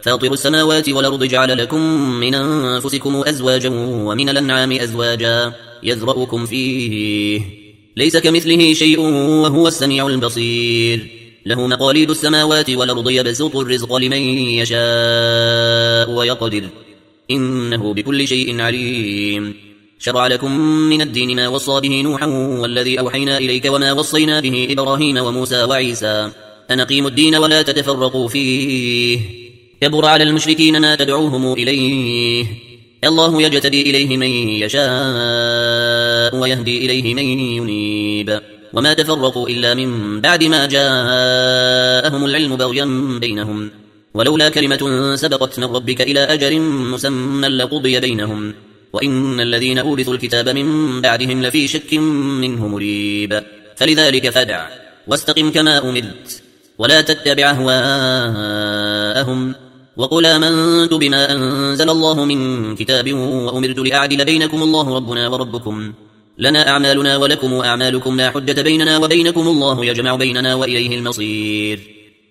فاطر السماوات والأرض جعل لكم من أنفسكم أزواجا ومن الأنعام أزواجا يذرأكم فيه ليس كمثله شيء وهو السميع البصير له مقاليد السماوات والأرض يبسط الرزق لمن يشاء ويقدر إنه بكل شيء عليم شرع لكم من الدين ما وصى به نوحا والذي أوحينا إليك وما وصينا به إبراهيم وموسى وعيسى أن أقيموا الدين ولا تتفرقوا فيه كبر على المشركين ما تدعوهم إليه الله يجتبي إليه من يشاء ويهدي إليه من ينيب وما تفرقوا إلا من بعد ما جاءهم العلم بغيا بينهم ولولا كلمة سبقت من ربك إلى أجل مسمى لقضي بينهم وإن الذين أورثوا الكتاب من بعدهم لفي شك منه مريب فلذلك فادع واستقم كما أمرت ولا تتبع أهواءهم وقل آمنت بما أنزل الله من كتاب وأمرت لأعدل بينكم الله ربنا وربكم لنا أعمالنا ولكم أعمالكم لا حجة بيننا وبينكم الله يجمع بيننا وإليه المصير